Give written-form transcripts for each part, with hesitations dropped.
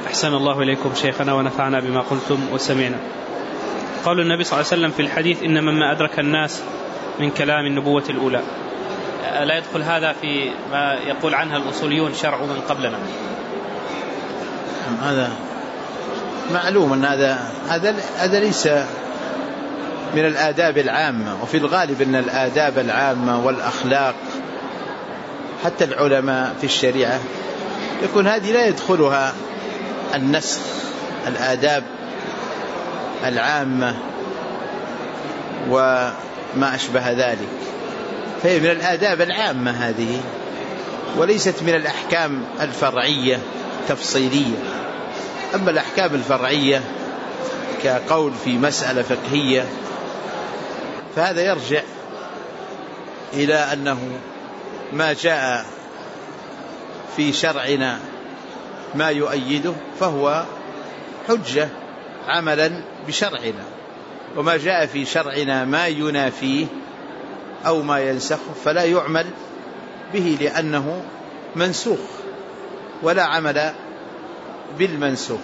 أحسن الله إليكم شيخنا ونفعنا بما قلتم وسمعنا. قول النبي صلى الله عليه وسلم في الحديث إن مما أدرك الناس من كلام النبوة الأولى، لا يدخل هذا في ما يقول عنها الأصوليون شرع من قبلنا؟ هذا معلوم أن هذا ليس من الآداب العامة، وفي الغالب أن الآداب العامة والأخلاق حتى العلماء في الشريعة يكون هذه لا يدخلها النسخ. الآداب العامة وما أشبه ذلك فهي من الآداب العامة هذه، وليست من الأحكام الفرعية تفصيلية. أما الأحكام الفرعية كقول في مسألة فقهية فهذا يرجع إلى أنه ما جاء في شرعنا ما يؤيده فهو حجة عملا بشرعنا، وما جاء في شرعنا ما ينافيه أو ما ينسخه فلا يعمل به لأنه منسوخ، ولا عمل بالمنسوخ.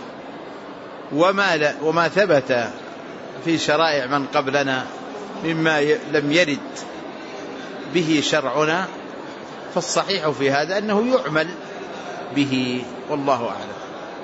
وما ثبت في شرائع من قبلنا مما لم يرد به شرعنا فالصحيح في هذا أنه يعمل به، والله أعلم.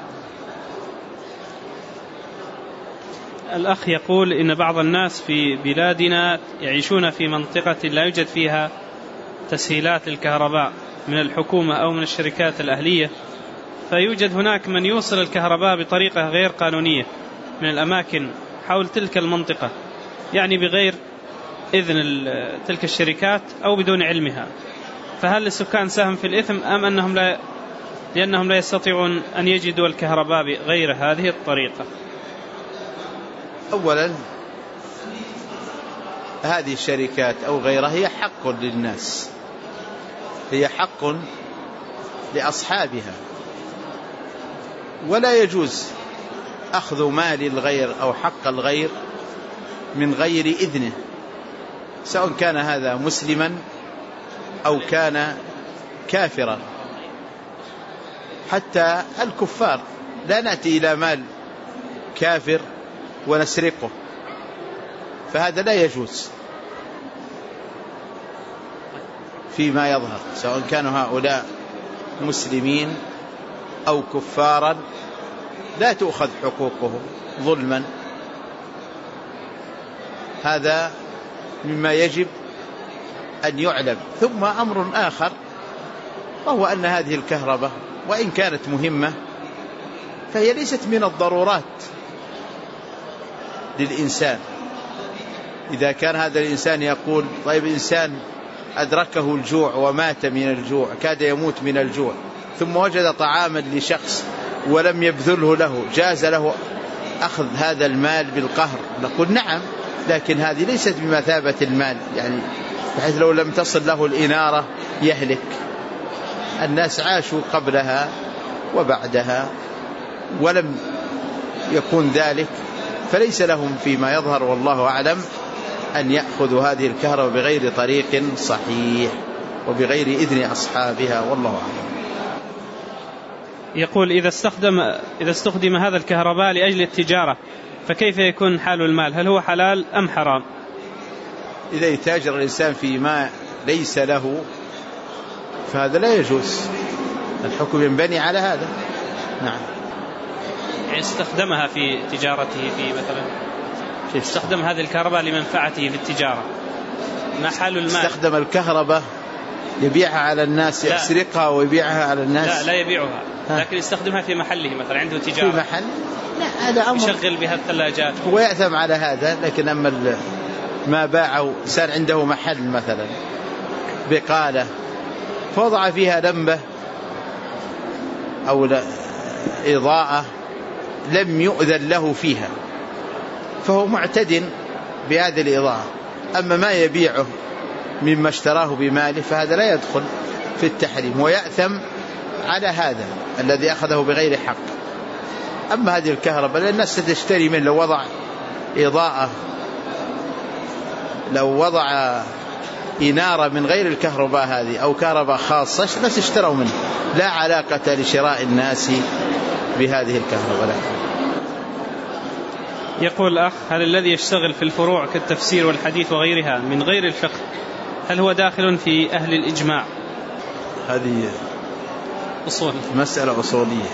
الأخ يقول إن بعض الناس في بلادنا يعيشون في منطقة لا يوجد فيها تسهيلات للكهرباء من الحكومة أو من الشركات الأهلية، فيوجد هناك من يوصل الكهرباء بطريقة غير قانونية من الأماكن حول تلك المنطقة، يعني بغير إذن تلك الشركات أو بدون علمها، فهل السكان سهم في الإثم أم لأنهم لا يستطيعون أن يجدوا الكهرباء بغير هذه الطريقة؟ أولا هذه الشركات أو غيرها هي حق للناس، هي حق لأصحابها، ولا يجوز أخذ مال الغير أو حق الغير من غير إذنه، سواء كان هذا مسلما أو كان كافرا. حتى الكفار لا نأتي إلى مال كافر ونسرقه، فهذا لا يجوز فيما يظهر، سواء كانوا هؤلاء مسلمين أو كفارا لا تؤخذ حقوقهم ظلما. هذا مما يجب أن يعلم. ثم أمر آخر وهو أن هذه الكهرباء وإن كانت مهمة فهي ليست من الضرورات للإنسان. إذا كان هذا الإنسان يقول طيب إنسان أدركه الجوع ومات من الجوع، كاد يموت من الجوع، ثم وجد طعاما لشخص ولم يبذله له، جاز له أخذ هذا المال بالقهر؟ نقول نعم، لكن هذه ليست بمثابة المال، يعني بحيث لو لم تصل له الإنارة يهلك. الناس عاشوا قبلها وبعدها ولم يكون ذلك، فليس لهم فيما يظهر والله أعلم أن يأخذوا هذه الكهرباء بغير طريق صحيح وبغير إذن أصحابها، والله أعلم. يقول إذا استخدم هذا الكهرباء لأجل التجارة فكيف يكون حال المال؟ هل هو حلال أم حرام؟ إذا يتاجر الإنسان فيما ليس له فهذا لا يجوز، الحكم ينبني على هذا. نعم. استخدمها في تجارته، في مثلا استخدم هذه الكهرباء لمنفعته في التجارة، ما حال المال؟ استخدم الكهرباء يبيعها على الناس، يسرقها ويبيعها على الناس؟ لا يبيعها، لكن يستخدمها في محله، مثلا عنده تجارة في محل، لا هذا أمر يشغل بها الثلاجات ويأثم على هذا. لكن أما ما باعوا إنسان عنده محل مثلا بقالة فوضع فيها لمبة أو إضاءة لم يؤذن له فيها فهو معتد بهذه الإضاءة. أما ما يبيعه مما اشتراه بماله فهذا لا يدخل في التحريم، ويأثم على هذا الذي أخذه بغير حق. أما هذه الكهرباء الناس ستشتري منه، لو وضع إضاءة، لو وضع إنارة من غير الكهرباء هذه أو كهرباء خاصة الناس اشتروا منه، لا علاقة لشراء الناس بهذه الكهرباء. يقول الأخ: هل الذي يشتغل في الفروع كالتفسير والحديث وغيرها من غير الفقه هل هو داخل في أهل الإجماع؟ هذه مسألة أصولية.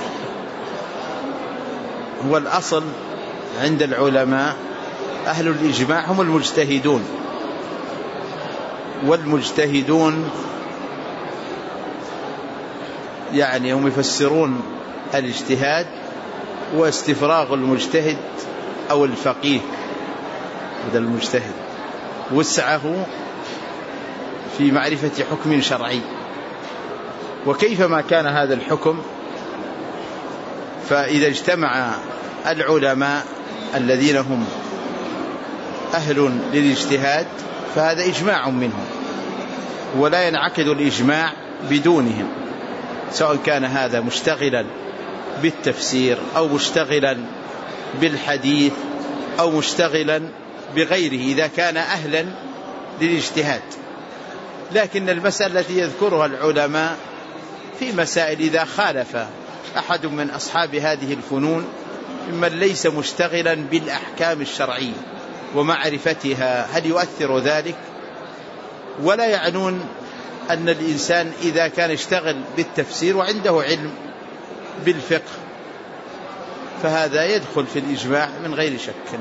هو الأصل عند العلماء أهل الإجماع هم المجتهدون، والمجتهدون يعني هم يفسرون الاجتهاد واستفراغ المجتهد أو الفقيه، هذا المجتهد وسعه في معرفة حكم شرعي، وكيفما كان هذا الحكم فإذا اجتمع العلماء الذين هم أهل للاجتهاد فهذا إجماع منهم، ولا ينعقد الإجماع بدونهم، سواء كان هذا مشتغلا بالتفسير أو مشتغلا بالحديث أو مشتغلا بغيره إذا كان أهلا للاجتهاد. لكن المسألة التي يذكرها العلماء في مسائل إذا خالف أحد من أصحاب هذه الفنون ممن ليس مشتغلا بالأحكام الشرعية ومعرفتها هل يؤثر ذلك؟ ولا يعنون أن الإنسان إذا كان يشتغل بالتفسير وعنده علم بالفقه فهذا يدخل في الإجماع من غير شك.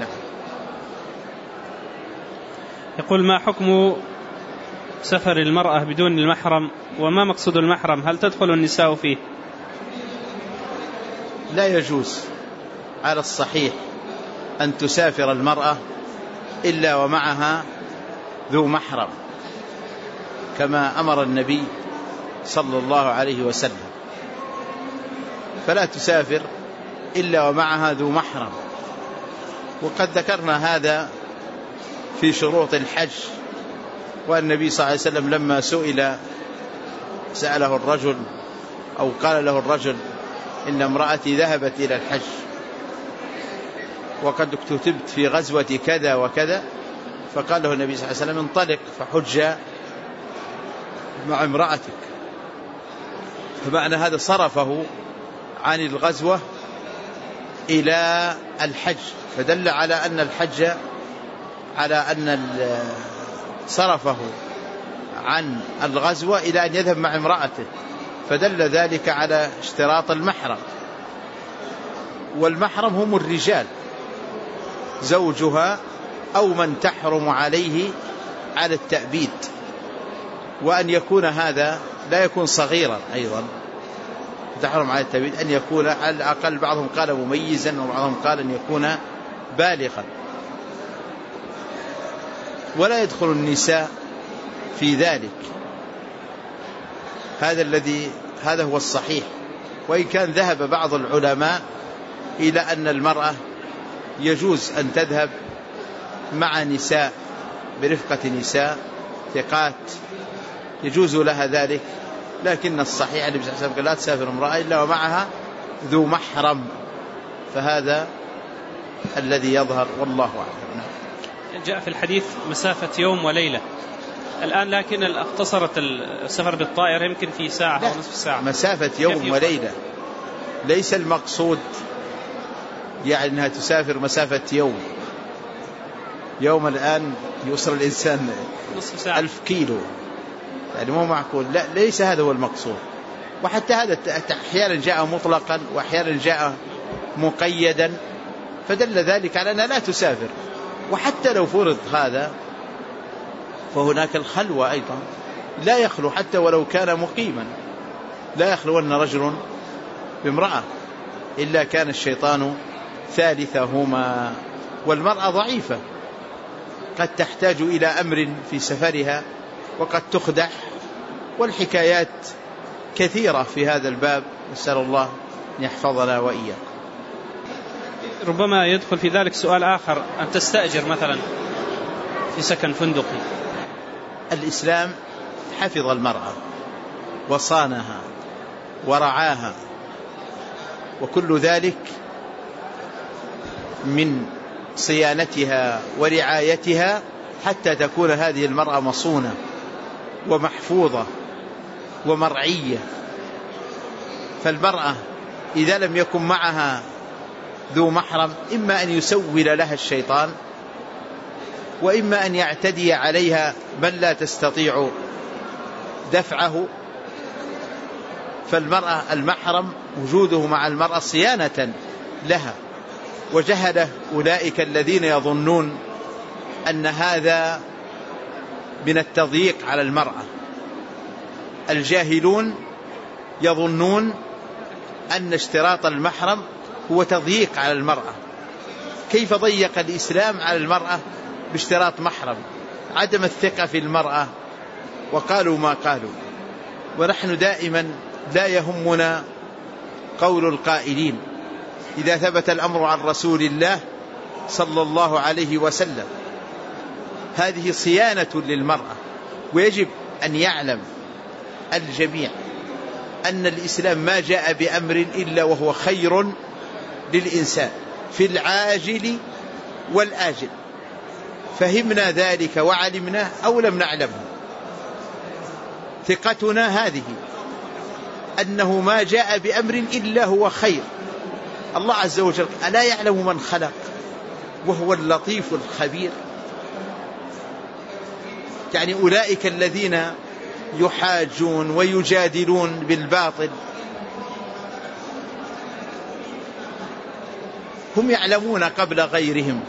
يقول: ما حكم سفر المرأة بدون المحرم، وما مقصود المحرم؟ هل تدخل النساء فيه؟ لا يجوز على الصحيح أن تسافر المرأة إلا ومعها ذو محرم، كما أمر النبي صلى الله عليه وسلم، فلا تسافر إلا ومعها ذو محرم. وقد ذكرنا هذا في شروط الحج، والنبي صلى الله عليه وسلم لما سأله الرجل أو قال له الرجل إن امرأتي ذهبت إلى الحج وقد اكتتبت في غزوة كذا وكذا، فقال له النبي صلى الله عليه وسلم انطلق فحج مع امرأتك. فمعنى هذا صرفه عن الغزوة إلى الحج، فدل على أن الحج صرفه عن الغزوة إلى أن يذهب مع امرأته، فدل ذلك على اشتراط المحرم. والمحرم هم الرجال، زوجها أو من تحرم عليه على التأبيد، وأن يكون هذا لا يكون صغيرا أيضا، تحرم على التأبيد أن يكون على الأقل، بعضهم قال مميزا وبعضهم قال أن يكون بالغا. ولا يدخل النساء في ذلك، هذا هو الصحيح. وإن كان ذهب بعض العلماء إلى أن المرأة يجوز أن تذهب مع نساء برفقة نساء ثقات، يجوز لها ذلك، لكن الصحيح النبي صلى الله عليه وسلم قال لا تسافر امرأة إلا ومعها ذو محرم، فهذا الذي يظهر والله أعلم. جاء في الحديث مسافة يوم وليلة الآن، لكن اختصرت السفر بالطائرة يمكن في ساعة أو نصف ساعة. مسافة يوم وليلة، ليس المقصود يعني أنها تسافر مسافة يوم الآن يوصل الإنسان نصف ساعة 1000 كيلو، يعني مو معقول، لا ليس هذا هو المقصود. وحتى هذا أحيانا جاء مطلقا وأحيانا جاء مقيدا، فدل ذلك على أنها لا تسافر. وحتى لو فرض هذا فهناك الخلوة أيضا، لا يخلو حتى ولو كان مقيما، لا يخلو أن رجل بامرأة إلا كان الشيطان ثالثهما. والمرأة ضعيفة، قد تحتاج إلى أمر في سفرها وقد تخدع، والحكايات كثيرة في هذا الباب، نسأل الله أن يحفظنا وإياكم. ربما يدخل في ذلك سؤال آخر، أن تستأجر مثلا في سكن فندقي. الإسلام حفظ المرأة وصانها ورعاها، وكل ذلك من صيانتها ورعايتها حتى تكون هذه المرأة مصونة ومحفوظة ومرعية. فالمرأة إذا لم يكن معها ذو محرم إما أن يسول لها الشيطان، وإما أن يعتدي عليها من لا تستطيع دفعه. فالمرأة المحرم وجوده مع المرأة صيانة لها. وجهل أولئك الذين يظنون أن هذا من التضييق على المرأة. الجاهلون يظنون أن اشتراط المحرم هو تضييق على المرأة. كيف ضيق الإسلام على المرأة باشتراط محرم؟ عدم الثقة في المرأة، وقالوا ما قالوا. ونحن دائما لا يهمنا قول القائلين إذا ثبت الأمر عن رسول الله صلى الله عليه وسلم. هذه صيانة للمرأة. ويجب أن يعلم الجميع أن الإسلام ما جاء بأمر إلا وهو خير للإنسان في العاجل والآجل. فهمنا ذلك وعلمناه أو لم نعلمه. ثقتنا هذه أنه ما جاء بأمر إلا هو خير. الله عز وجل ألا يعلم من خلق وهو اللطيف الخبير؟ يعني أولئك الذين يحاجون ويجادلون بالباطل هم يعلمون قبل غيرهم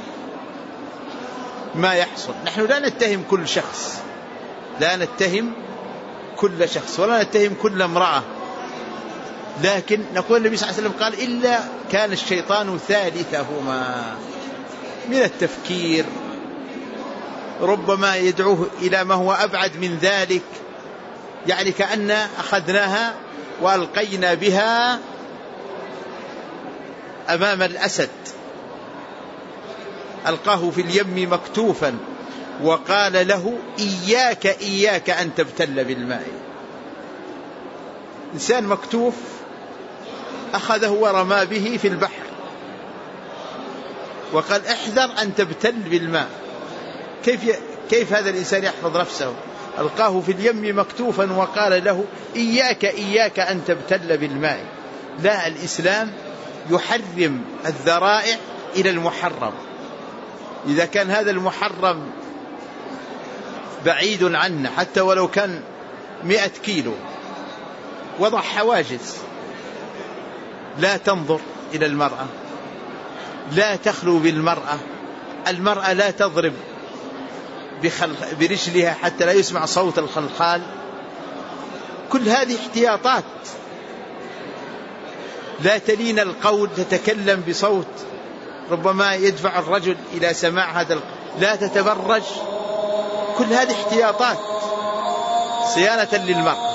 ما يحصل. نحن لا نتهم كل شخص، لا نتهم كل شخص ولا نتهم كل امرأة، لكن نقول النبي صلى الله عليه وسلم قال إلا كان الشيطان ثالثهما من التفكير، ربما يدعوه إلى ما هو أبعد من ذلك. يعني كأن أخذناها وألقينا بها أمام الأسد، ألقاه في اليم مكتوفا وقال له إياك إياك أن تبتل بالماء. إنسان مكتوف أخذه ورمى به في البحر وقال احذر أن تبتل بالماء. كيف هذا الإنسان يحفظ نفسه؟ ألقاه في اليم مكتوفا وقال له إياك إياك أن تبتل بالماء. لا، الإسلام يحرم الذرائع إلى المحرم. إذا كان هذا المحرم بعيد عنا حتى ولو كان 100 كيلو، وضع حواجز. لا تنظر إلى المرأة، لا تخلو بالمرأة، المرأة لا تضرب برجلها حتى لا يسمع صوت الخلخال. كل هذه احتياطات. لا تلين القول، تتكلم بصوت ربما يدفع الرجل إلى سماع هذا لا تتبرج. كل هذه احتياطات صيانة للمرأة.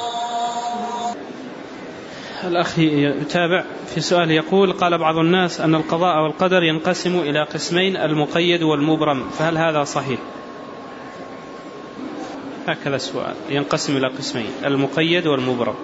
الأخ يتابع في سؤال يقول: قال بعض الناس أن القضاء والقدر ينقسم إلى قسمين، المقيد والمبرم، فهل هذا صحيح؟ هكذا السؤال، ينقسم إلى قسمين، المقيد والمبرم.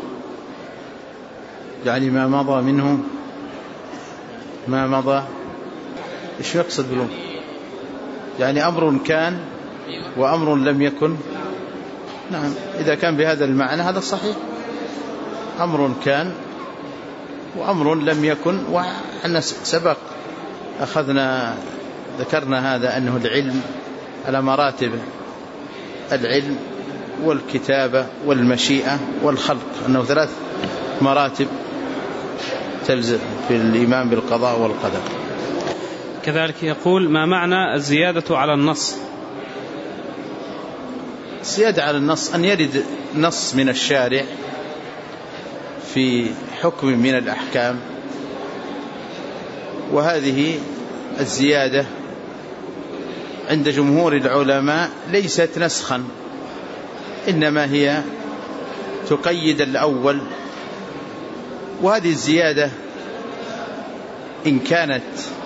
يعني ما مضى منه ما مضى، إيش يقصد بلوم؟ يعني أمر كان وأمر لم يكن. نعم، إذا كان بهذا المعنى هذا صحيح. أمر كان وأمر لم يكن. وأن سبق ذكرنا هذا أنه العلم على مراتب: العلم والكتابة والمشيئة والخلق، أنه 3 مراتب تلزم في الإيمان بالقضاء والقدر. كذلك يقول: ما معنى الزيادة على النص؟ الزيادة على النص أن يرد نص من الشارع في حكم من الأحكام، وهذه الزيادة عند جمهور العلماء ليست نسخا، إنما هي تقيد الأول. وهذه الزيادة إن كانت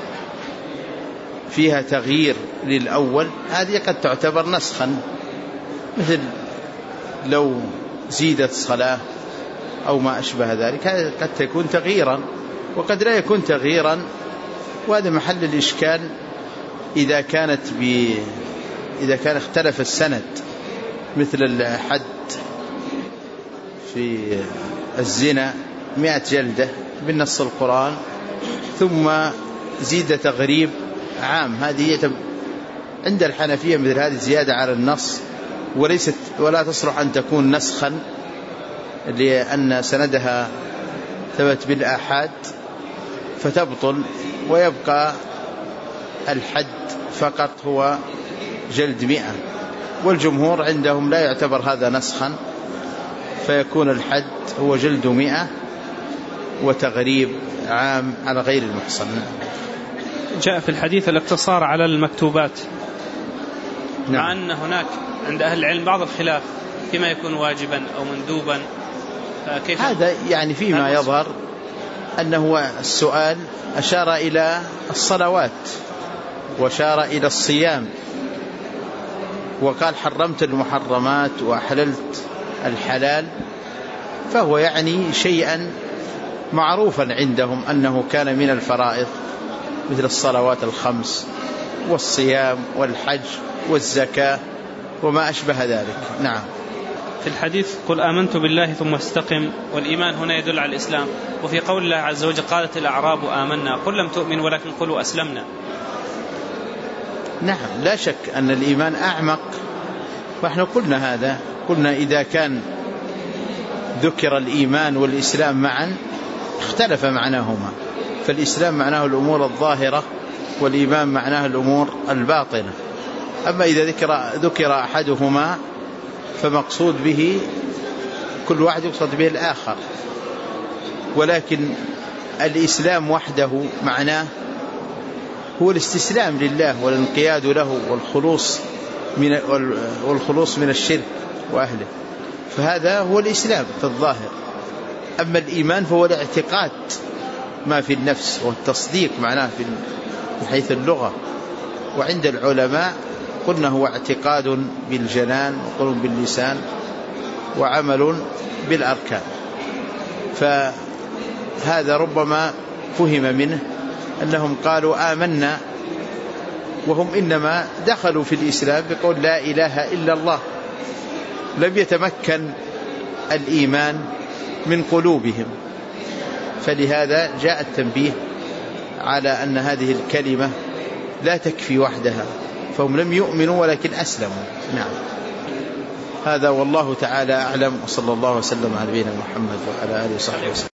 فيها تغيير للأول هذه قد تعتبر نسخا، مثل لو زيدت صلاة أو ما أشبه ذلك، هذا قد تكون تغييرا وقد لا يكون تغييرا. وهذا محل الإشكال إذا كان اختلف السند، مثل الحد في الزنا 100 جلدة بالنص القرآن ثم زيد تغريب عام. هذه عند الحنفية مثل هذه زيادة على النص ولا تصلح أن تكون نسخا لأن سندها ثبت بالآحاد فتبطل، ويبقى الحد فقط هو جلد 100. والجمهور عندهم لا يعتبر هذا نسخا، فيكون الحد هو جلد 100 وتغريب عام على غير المحصن. جاء في الحديث الاقتصار على المكتوبات. نعم. مع أن هناك عند أهل العلم بعض الخلاف فيما يكون واجبا أو مندوبا، فكيف هذا يعني فيما يظهر أنه السؤال أشار إلى الصلوات وأشار إلى الصيام وقال حرمت المحرمات وأحللت الحلال، فهو يعني شيئا معروفا عندهم أنه كان من الفرائض مثل الصلوات الخمس والصيام والحج والزكاة وما أشبه ذلك. نعم. في الحديث قل آمنت بالله ثم استقم، والإيمان هنا يدل على الإسلام. وفي قول الله عز وجل قالت الأعراب آمنا قل لم تؤمن ولكن قلوا أسلمنا. نعم، لا شك أن الإيمان أعمق، فإحنا قلنا هذا، قلنا إذا كان ذكر الإيمان والإسلام معا اختلف معناهما، فالإسلام معناه الأمور الظاهرة والإيمان معناه الأمور الباطنة. أما إذا ذكر أحدهما فمقصود به كل واحد يقصد به الآخر، ولكن الإسلام وحده معناه هو الاستسلام لله والانقياد له والخلوص من الشرك وأهله، فهذا هو الإسلام في الظاهر. أما الإيمان فهو الاعتقاد ما في النفس والتصديق معناه من حيث اللغة، وعند العلماء قلنا هو اعتقاد بالجنان وقول باللسان وعمل بالأركان. فهذا ربما فهم منه أنهم قالوا آمنا وهم إنما دخلوا في الإسلام بقول لا إله إلا الله، لم يتمكن الإيمان من قلوبهم، فلهذا جاء التنبيه على أن هذه الكلمة لا تكفي وحدها، فهم لم يؤمنوا ولكن أسلموا. نعم. هذا والله تعالى أعلم، وصلى الله وسلم على نبينا محمد وعلى آله وصحبه وسلم.